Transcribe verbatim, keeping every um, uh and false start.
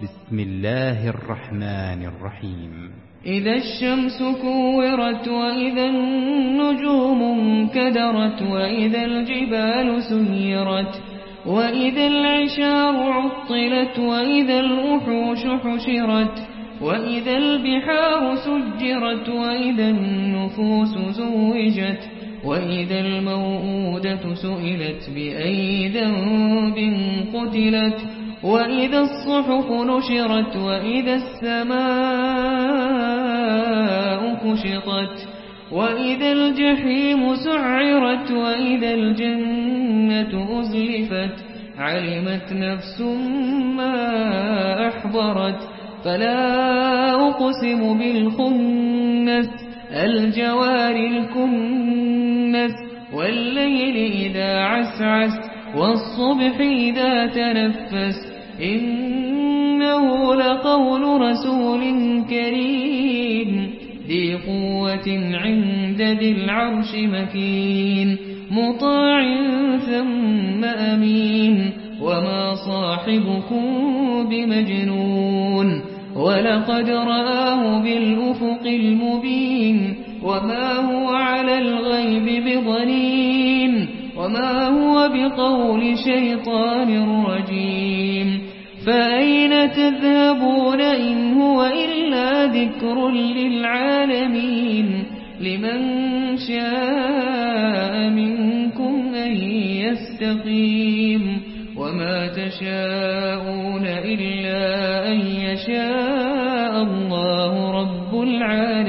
بسم الله الرحمن الرحيم. إذا الشمس كورت وإذا النجوم انكدرت وإذا الجبال سيرت وإذا العشار عطلت وإذا الوحوش حشرت وإذا البحار سجرت وإذا النفوس زوجت وإذا الموءودة سئلت بأي ذنب قتلت وإذا الصحف نشرت وإذا السماء كشطت وإذا الجحيم سعرت وإذا الجنة أزلفت علمت نفس ما أحضرت فلا أقسم بالخنس الجوار الكنس والليل إذا عسعس والصبح إذا تنفس إنه لقول رسول كريم ذي قوة عند ذي العرش مكين مطاع ثم أمين وما صاحبكم بمجنون ولقد رآه بالأفق المبين وما هو على الغيب بضنين وما هو بقول شيطان رجيم فأين تذهبون إن هو إلا ذكر للعالمين لمن شاء منكم أن يستقيم وما تشاءون إلا أن يشاء الله رب العالمين.